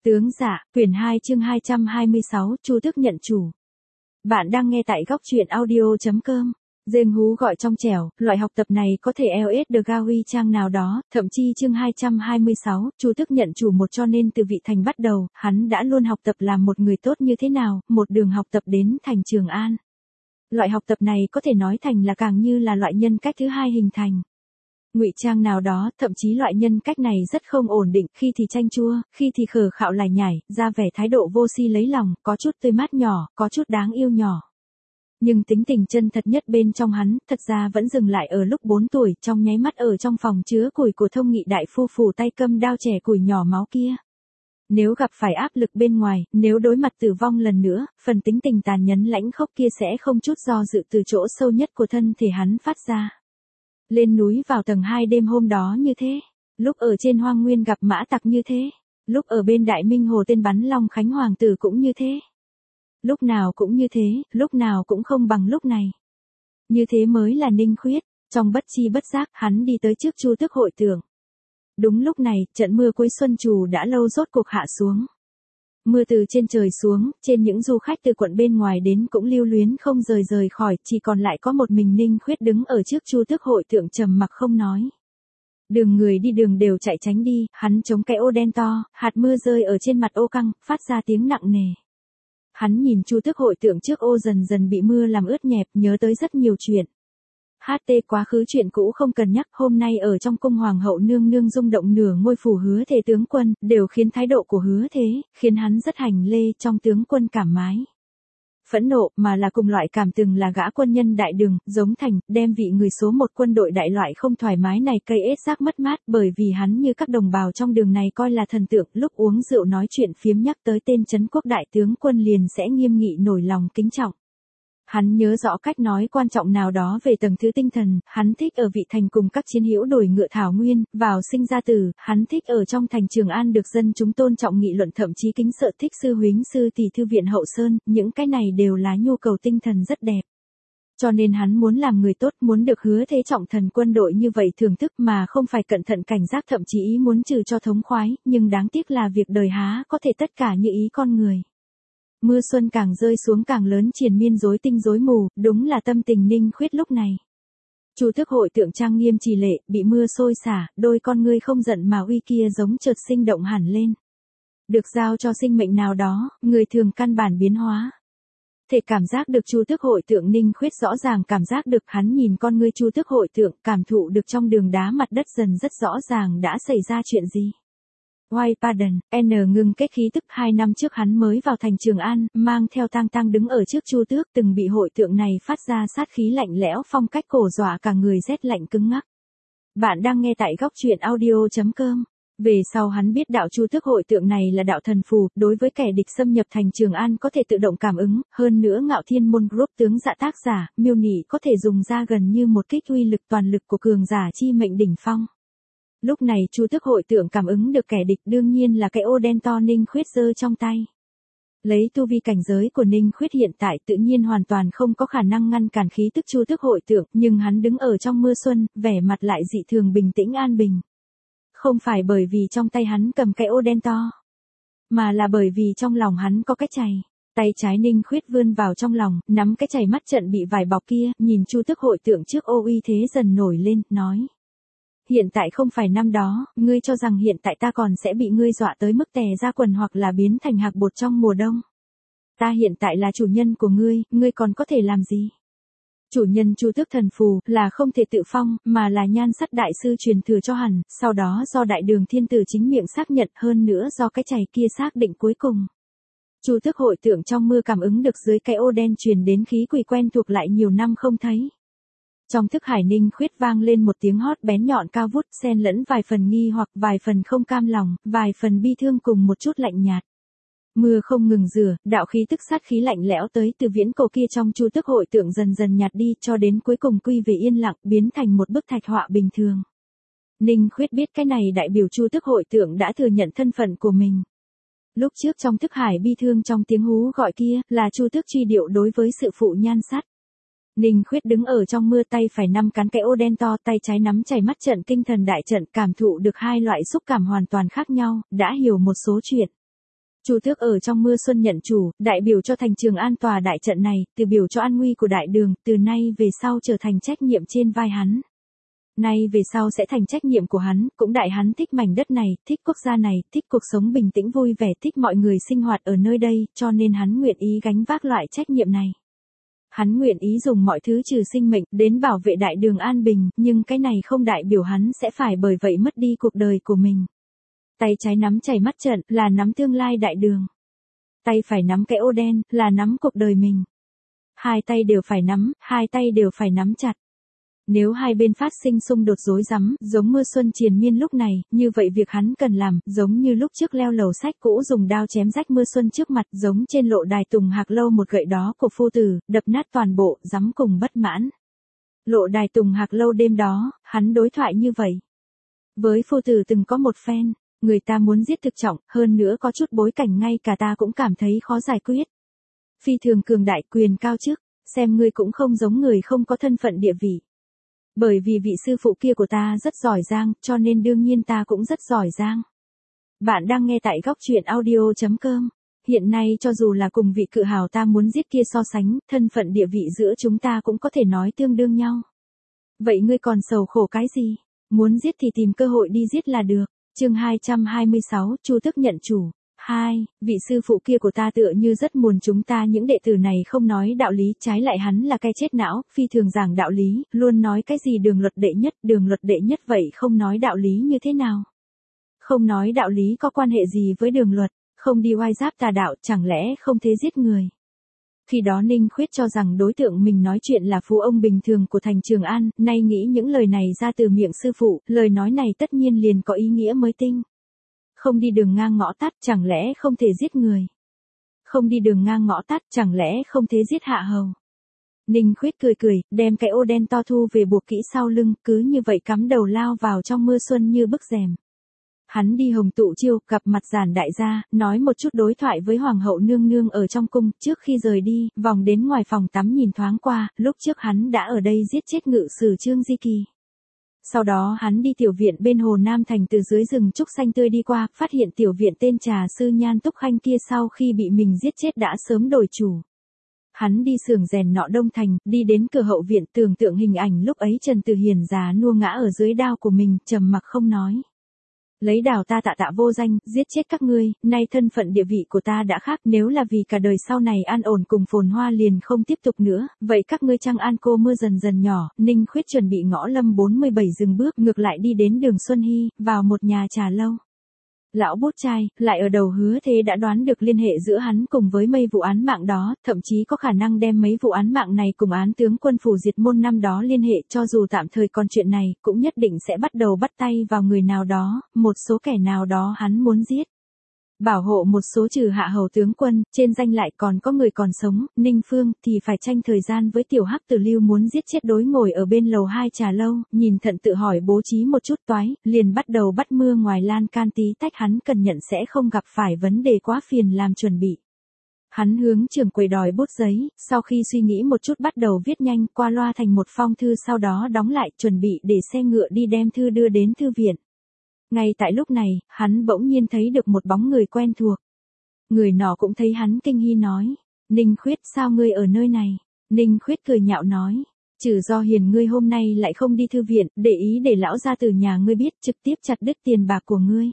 Tướng Dạ, quyển 2 chương 226, Chu Tước nhận chủ. Bạn đang nghe tại góc truyện audio.com. Dên hú gọi trong trẻo, loại học tập này có thể LS được Gawi trang nào đó, thậm chí chương 226, Chu Tước nhận chủ một cho nên từ vị thành bắt đầu, hắn đã luôn học tập làm một người tốt như thế nào, một đường học tập đến thành Trường An. Loại học tập này có thể nói thành là càng như là loại nhân cách thứ hai hình thành. Ngụy trang nào đó, thậm chí loại nhân cách này rất không ổn định, khi thì chanh chua, khi thì khờ khạo lải nhải, ra vẻ thái độ vô si lấy lòng, có chút tươi mát nhỏ, có chút đáng yêu nhỏ. Nhưng tính tình chân thật nhất bên trong hắn, thật ra vẫn dừng lại ở lúc 4 tuổi, trong nháy mắt ở trong phòng chứa củi của Thông Nghị đại phu phủ tay cầm đao chẻ củi nhỏ máu kia. Nếu gặp phải áp lực bên ngoài, nếu đối mặt tử vong lần nữa, phần tính tình tàn nhẫn lãnh khốc kia sẽ không chút do dự từ chỗ sâu nhất của thân thể hắn phát ra. Lên núi vào tầng 2 đêm hôm đó như thế, lúc ở trên hoang nguyên gặp mã tặc như thế, lúc ở bên Đại Minh Hồ tên bắn Long Khánh Hoàng tử cũng như thế. Lúc nào cũng như thế, lúc nào cũng không bằng lúc này. Như thế mới là Ninh Khuyết, trong bất chi bất giác hắn đi tới trước Chu Tước hội tượng. Đúng lúc này, trận mưa cuối xuân trù đã lâu rốt cuộc hạ xuống. Mưa từ trên trời xuống, trên những du khách từ quận bên ngoài đến cũng lưu luyến không rời khỏi, chỉ còn lại có một mình Ninh Khuyết đứng ở trước Chu Tước hội tượng trầm mặc không nói. Đường người đi đường đều chạy tránh đi, hắn chống cái ô đen to, hạt mưa rơi ở trên mặt ô căng, phát ra tiếng nặng nề. Hắn nhìn Chu Tước hội tượng trước ô dần dần bị mưa làm ướt nhẹp, nhớ tới rất nhiều chuyện. HT quá khứ chuyện cũ không cần nhắc, hôm nay ở trong cung hoàng hậu nương nương rung động nửa ngôi phủ Hứa Thế tướng quân, đều khiến thái độ của Hứa Thế, khiến hắn rất hành lê trong tướng quân cảm mái. Phẫn nộ mà là cùng loại cảm từng là gã quân nhân đại đường, giống thành, đem vị người số một quân đội đại loại không thoải mái này cây ết xác mất mát bởi vì hắn như các đồng bào trong đường này coi là thần tượng, lúc uống rượu nói chuyện phiếm nhắc tới tên Trấn Quốc đại tướng quân liền sẽ nghiêm nghị nổi lòng kính trọng. Hắn nhớ rõ cách nói quan trọng nào đó về tầng thứ tinh thần, hắn thích ở vị thành cùng các chiến hữu đổi ngựa thảo nguyên, vào sinh ra tử, hắn thích ở trong thành Trường An được dân chúng tôn trọng nghị luận thậm chí kính sợ, thích sư huynh sư tỷ thư viện hậu sơn, những cái này đều là nhu cầu tinh thần rất đẹp. Cho nên hắn muốn làm người tốt, muốn được Hứa Thế trọng thần quân đội như vậy thưởng thức mà không phải cẩn thận cảnh giác thậm chí ý muốn trừ cho thống khoái, nhưng đáng tiếc là việc đời há có thể tất cả như ý con người. Mưa xuân càng rơi xuống càng lớn triền miên rối tinh rối mù, đúng là tâm tình Ninh Khuyết lúc này. Chu Tước hội tượng trang nghiêm trì lệ, bị mưa xôi xả, đôi con ngươi không giận mà uy kia giống chợt sinh động hẳn lên. Được giao cho sinh mệnh nào đó, người thường căn bản biến hóa. Thể cảm giác được Chu Tước hội tượng Ninh Khuyết rõ ràng cảm giác được hắn nhìn con ngươi Chu Tước hội tượng, cảm thụ được trong đường đá mặt đất dần rất rõ ràng đã xảy ra chuyện gì. White Pardon, ngưng kết khí tức 2 năm trước hắn mới vào thành Trường An, mang theo tang đứng ở trước Chu Tước từng bị hội tượng này phát ra sát khí lạnh lẽo phong cách cổ dọa cả người rét lạnh cứng ngắc. Bạn đang nghe tại góc truyện audio.com. Về sau hắn biết đạo Chu Tước hội tượng này là đạo thần phù, đối với kẻ địch xâm nhập thành Trường An có thể tự động cảm ứng, hơn nữa Ngạo Thiên Môn Group tướng Dạ tác giả, miêu nỉ có thể dùng ra gần như một kích uy lực toàn lực của cường giả chi mệnh đỉnh phong. Lúc này Chu Tước hội tượng cảm ứng được kẻ địch đương nhiên là cái ô đen to Ninh Khuyết giơ trong tay. Lấy tu vi cảnh giới của Ninh Khuyết hiện tại tự nhiên hoàn toàn không có khả năng ngăn cản khí tức Chu Tước hội tượng, nhưng hắn đứng ở trong mưa xuân, vẻ mặt lại dị thường bình tĩnh an bình. Không phải bởi vì trong tay hắn cầm cái ô đen to, mà là bởi vì trong lòng hắn có cái chày. Tay trái Ninh Khuyết vươn vào trong lòng, nắm cái chày mắt trận bị vải bọc kia, nhìn Chu Tước hội tượng trước ô uy thế dần nổi lên, nói. Hiện tại không phải năm đó, ngươi cho rằng hiện tại ta còn sẽ bị ngươi dọa tới mức tè ra quần hoặc là biến thành hạc bột trong mùa đông. Ta hiện tại là chủ nhân của ngươi còn có thể làm gì? Chủ nhân Chu Tước thần phù là không thể tự phong, mà là Nhan Sắt đại sư truyền thừa cho hẳn, sau đó do Đại Đường Thiên Tử chính miệng xác nhận, hơn nữa do cái chày kia xác định cuối cùng. Chu Tước hội tượng trong mưa cảm ứng được dưới cái ô đen truyền đến khí quỷ quen thuộc lại nhiều năm không thấy. Trong thức hải Ninh Khuyết vang lên một tiếng hót bén nhọn cao vút, xen lẫn vài phần nghi hoặc vài phần không cam lòng, vài phần bi thương cùng một chút lạnh nhạt. Mưa không ngừng rửa, đạo khí tức sát khí lạnh lẽo tới từ viễn cổ kia trong Chu Tước hội tượng dần dần nhạt đi cho đến cuối cùng quy về yên lặng, biến thành một bức thạch họa bình thường. Ninh Khuyết biết cái này đại biểu Chu Tước hội tượng đã thừa nhận thân phận của mình. Lúc trước trong thức hải bi thương trong tiếng hú gọi kia, là Chu Tước truy điệu đối với sự phụ Nhan Sắt. Ninh Khuyết đứng ở trong mưa tay phải nắm cán cái ô đen to, tay trái nắm chày mắt trận kinh thần đại trận, cảm thụ được hai loại xúc cảm hoàn toàn khác nhau, đã hiểu một số chuyện. Chu Tước ở trong mưa xuân nhận chủ, đại biểu cho thành Trường An tòa đại trận này, từ biểu cho an nguy của đại đường, từ nay về sau trở thành trách nhiệm trên vai hắn. Nay về sau sẽ thành trách nhiệm của hắn, cũng đại hắn thích mảnh đất này, thích quốc gia này, thích cuộc sống bình tĩnh vui vẻ, thích mọi người sinh hoạt ở nơi đây, cho nên hắn nguyện ý gánh vác loại trách nhiệm này. Hắn nguyện ý dùng mọi thứ trừ sinh mệnh, đến bảo vệ đại đường an bình, nhưng cái này không đại biểu hắn sẽ phải bởi vậy mất đi cuộc đời của mình. Tay trái nắm chày mắt trận, là nắm tương lai đại đường. Tay phải nắm cái ô đen, là nắm cuộc đời mình. Hai tay đều phải nắm, hai tay đều phải nắm chặt. Nếu hai bên phát sinh xung đột rối rắm, giống mưa xuân triền miên lúc này, như vậy việc hắn cần làm, giống như lúc trước leo lầu sách cũ dùng đao chém rách mưa xuân trước mặt, giống trên lộ đài Tùng Hạc Lâu một gậy đó của phu tử, đập nát toàn bộ, dám cùng bất mãn. Lộ đài Tùng Hạc Lâu đêm đó, hắn đối thoại như vậy. Với phu tử từng có một phen, người ta muốn giết thực trọng, hơn nữa có chút bối cảnh ngay cả ta cũng cảm thấy khó giải quyết. Phi thường cường đại quyền cao chức, xem ngươi cũng không giống người không có thân phận địa vị. Bởi vì vị sư phụ kia của ta rất giỏi giang, cho nên đương nhiên ta cũng rất giỏi giang. Bạn đang nghe tại góc truyện audio.com. Hiện nay cho dù là cùng vị cự hào ta muốn giết kia so sánh, thân phận địa vị giữa chúng ta cũng có thể nói tương đương nhau. Vậy ngươi còn sầu khổ cái gì? Muốn giết thì tìm cơ hội đi giết là được. Chương 226, Chu Tước nhận chủ. 2. Vị sư phụ kia của ta tựa như rất muốn chúng ta những đệ tử này không nói đạo lý, trái lại hắn là cái chết não, phi thường giảng đạo lý, luôn nói cái gì đường luật đệ nhất vậy không nói đạo lý như thế nào? Không nói đạo lý có quan hệ gì với đường luật, không đi oai giáp tà đạo, chẳng lẽ không thế giết người? Khi đó Ninh Khuyết cho rằng đối tượng mình nói chuyện là phú ông bình thường của thành Trường An, nay nghĩ những lời này ra từ miệng sư phụ, lời nói này tất nhiên liền có ý nghĩa mới tinh. Không đi đường ngang ngõ tắt, chẳng lẽ không thể giết người? Không đi đường ngang ngõ tắt, chẳng lẽ không thể giết hạ hầu? Ninh Khuyết cười, đem cái ô đen to thu về buộc kỹ sau lưng, cứ như vậy cắm đầu lao vào trong mưa xuân như bức rèm. Hắn đi hồng tụ chiêu, gặp mặt Giản đại gia, nói một chút đối thoại với hoàng hậu nương nương ở trong cung, trước khi rời đi, vòng đến ngoài phòng tắm nhìn thoáng qua, lúc trước hắn đã ở đây giết chết ngự sử Trương Di Kỳ. Sau đó hắn đi tiểu viện bên hồ Nam Thành, từ dưới rừng trúc xanh tươi đi qua, phát hiện tiểu viện tên trà sư Nhan Túc Khanh kia sau khi bị mình giết chết đã sớm đổi chủ. Hắn đi xưởng rèn nọ Đông Thành, đi đến cửa hậu viện, tưởng tượng hình ảnh lúc ấy Trần Từ Hiền già nua ngã ở dưới đao của mình, trầm mặc không nói. Lấy đào ta tạ vô danh, giết chết các ngươi, nay thân phận địa vị của ta đã khác, nếu là vì cả đời sau này an ổn cùng phồn hoa liền không tiếp tục nữa, vậy các ngươi trăng an cô mưa dần dần nhỏ. Ninh Khuyết chuẩn bị ngõ lâm 47 dừng bước, ngược lại đi đến đường Xuân Hy, vào một nhà trà lâu. Lão bút trai, lại ở đầu Hứa Thế đã đoán được liên hệ giữa hắn cùng với mấy vụ án mạng đó, thậm chí có khả năng đem mấy vụ án mạng này cùng án tướng quân phủ diệt môn năm đó liên hệ, cho dù tạm thời còn chuyện này, cũng nhất định sẽ bắt đầu bắt tay vào người nào đó, một số kẻ nào đó hắn muốn giết. Bảo hộ một số trừ hạ hầu tướng quân, trên danh lại còn có người còn sống, Ninh Phương thì phải tranh thời gian với tiểu hắc Tử Lưu muốn giết chết đối ngồi ở bên lầu 2 trà lâu, nhìn thận tự hỏi bố trí một chút toái, liền bắt đầu bắt mưa ngoài lan can tí tách, hắn cần nhận sẽ không gặp phải vấn đề quá phiền làm chuẩn bị. Hắn hướng trưởng quầy đòi bút giấy, sau khi suy nghĩ một chút bắt đầu viết nhanh qua loa thành một phong thư, sau đó đóng lại, chuẩn bị để xe ngựa đi đem thư đưa đến thư viện. Ngay tại lúc này, hắn bỗng nhiên thấy được một bóng người quen thuộc. Người nọ cũng thấy hắn, kinh hi nói: Ninh Khuyết, sao ngươi ở nơi này? Ninh Khuyết cười nhạo nói: Trừ do hiền ngươi hôm nay lại không đi thư viện, để ý để lão gia từ nhà ngươi biết, trực tiếp chặt đứt tiền bạc của ngươi.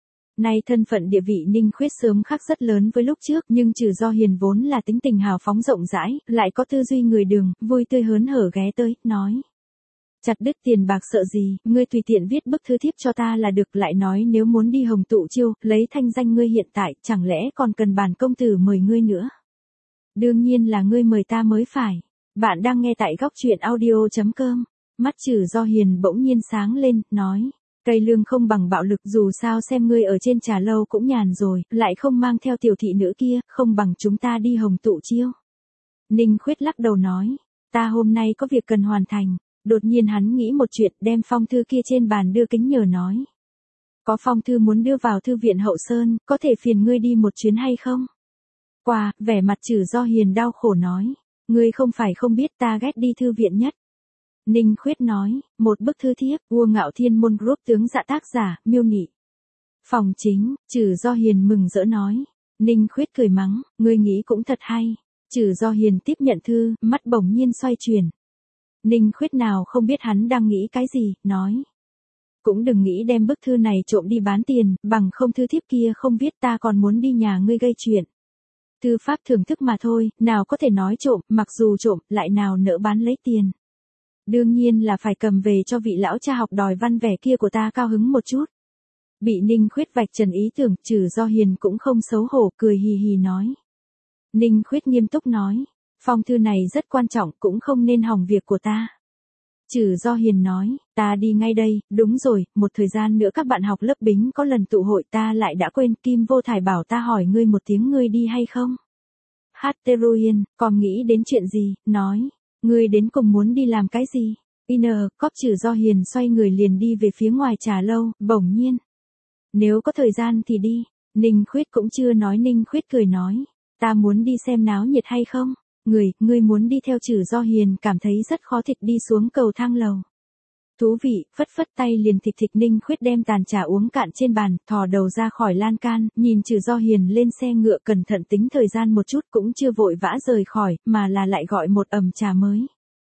Nay thân phận địa vị Ninh Khuyết sớm khác rất lớn với lúc trước, nhưng Trừ do hiền vốn là tính tình hào phóng rộng rãi, lại có tư duy người Đường, vui tươi hớn hở ghé tới, nói: Chặt đứt tiền bạc sợ gì, ngươi tùy tiện viết bức thư thiếp cho ta là được, lại nói nếu muốn đi hồng tụ chiêu, lấy thanh danh ngươi hiện tại, chẳng lẽ còn cần bản công tử mời ngươi nữa? Đương nhiên là ngươi mời ta mới phải. Bạn đang nghe tại góc truyện audio.com. Mắt Trừ do hiền bỗng nhiên sáng lên, nói: Cây lương không bằng bạo lực, dù sao xem ngươi ở trên trà lâu cũng nhàn rồi, lại không mang theo tiểu thị nữ kia, không bằng chúng ta đi hồng tụ chiêu. Ninh Khuyết lắc đầu nói: Ta hôm nay có việc cần hoàn thành. Đột nhiên hắn nghĩ một chuyện, đem phong thư kia trên bàn đưa kính nhờ nói: Có phong thư muốn đưa vào thư viện Hậu Sơn, có thể phiền ngươi đi một chuyến hay không? Qua, vẻ mặt Trừ do hiền đau khổ nói: Ngươi không phải không biết ta ghét đi thư viện nhất. Ninh Khuyết nói: Một bức thư thiếp, Vua Ngạo Thiên Môn Group tướng dạ tác giả, miêu nị. Phòng chính, Trừ do hiền mừng rỡ nói: Ninh Khuyết cười mắng, ngươi nghĩ cũng thật hay. Trừ Do Hiền tiếp nhận thư, mắt bỗng nhiên xoay chuyển. Ninh Khuyết nào không biết hắn đang nghĩ cái gì, nói. Cũng đừng nghĩ đem bức thư này trộm đi bán tiền, bằng không thư thiếp kia không viết ta còn muốn đi nhà ngươi gây chuyện. Thư pháp thưởng thức mà thôi, nào có thể nói trộm, mặc dù trộm, lại nào nỡ bán lấy tiền. Đương nhiên là phải cầm về cho vị lão cha học đòi văn vẻ kia của ta cao hứng một chút. Bị Ninh Khuyết vạch trần ý tưởng, Trừ Do Hiền cũng không xấu hổ, cười hì hì nói. Ninh Khuyết nghiêm túc nói, phong thư này rất quan trọng, cũng không nên hỏng việc của ta. Trừ Do Hiền nói, ta đi ngay đây, đúng rồi, một thời gian nữa các bạn học lớp Bính có lần tụ hội ta lại đã quên, Kim Vô Thải bảo ta hỏi ngươi một tiếng ngươi đi hay không? Hatteruyen, còn nghĩ đến chuyện gì, nói, ngươi đến cùng muốn đi làm cái gì? Cóp Trừ Do Hiền xoay người liền đi về phía ngoài trà lâu, bỗng nhiên. Nếu có thời gian thì đi, Ninh Khuyết cũng chưa nói. Ninh Khuyết cười nói, ta muốn đi xem náo nhiệt hay không? Ngươi muốn đi theo Trừ Do Hiền cảm thấy rất khó thịt đi xuống cầu thang lầu. Thú vị, phất phất tay liền thịt thịt. Ninh Khuyết đem tàn trà uống cạn trên bàn, thò đầu ra khỏi lan can, nhìn Trừ Do Hiền lên xe ngựa cẩn thận tính thời gian một chút cũng chưa vội vã rời khỏi, mà là lại gọi một ấm trà mới.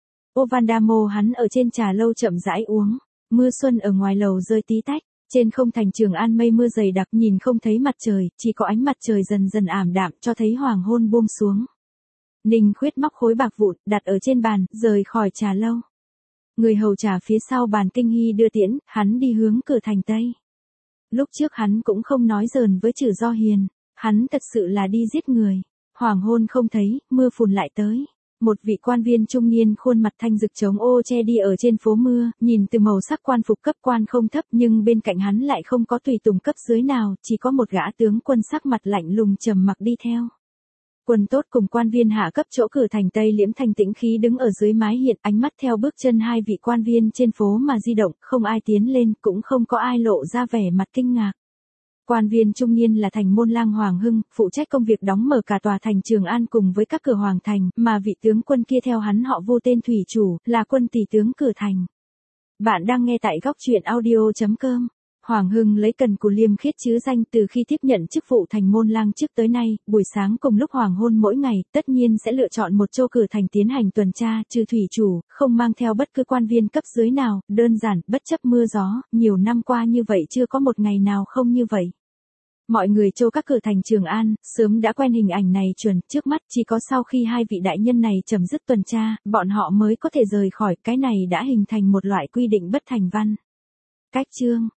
Ovandamo hắn ở trên trà lâu chậm rãi uống, mưa xuân ở ngoài lầu rơi tí tách. Trên không thành Trường An mây mưa dày đặc nhìn không thấy mặt trời, chỉ có ánh mặt trời dần dần ảm đạm cho thấy hoàng hôn buông xuống. Ninh Khuyết móc khối bạc vụn, đặt ở trên bàn, rời khỏi trà lâu. Người hầu trà phía sau bàn Kinh Hy đưa tiễn, hắn đi hướng cửa thành Tây. Lúc trước hắn cũng không nói giỡn với Trừ Do Hiền, hắn thật sự là đi giết người. Hoàng hôn không thấy, mưa phùn lại tới. Một vị quan viên trung niên khuôn mặt thanh rực chống ô che đi ở trên phố mưa, nhìn từ màu sắc quan phục cấp quan không thấp nhưng bên cạnh hắn lại không có tùy tùng cấp dưới nào, chỉ có một gã tướng quân sắc mặt lạnh lùng trầm mặc đi theo. Quân tốt cùng quan viên hạ cấp chỗ cửa thành Tây liễm thanh tĩnh khí đứng ở dưới mái hiên, ánh mắt theo bước chân hai vị quan viên trên phố mà di động, không ai tiến lên, cũng không có ai lộ ra vẻ mặt kinh ngạc. Quan viên trung niên là thành môn lang Hoàng Hưng, phụ trách công việc đóng mở cả tòa thành Trường An cùng với các cửa hoàng thành, mà vị tướng quân kia theo hắn họ Vu tên thủy chủ, là quân tỷ tướng cửa thành. Bạn đang nghe tại góc truyện audio.com. Hoàng Hưng lấy cần cù liêm khiết chứ danh từ khi tiếp nhận chức vụ thành môn lang trước tới nay, buổi sáng cùng lúc hoàng hôn mỗi ngày, tất nhiên sẽ lựa chọn một chỗ cửa thành tiến hành tuần tra, trừ thủy chủ, không mang theo bất cứ quan viên cấp dưới nào, đơn giản, bất chấp mưa gió, nhiều năm qua như vậy chưa có một ngày nào không như vậy. Mọi người châu các cửa thành Trường An, sớm đã quen hình ảnh này chuẩn, trước mắt chỉ có sau khi hai vị đại nhân này chấm dứt tuần tra, bọn họ mới có thể rời khỏi, cái này đã hình thành một loại quy định bất thành văn. Cách chương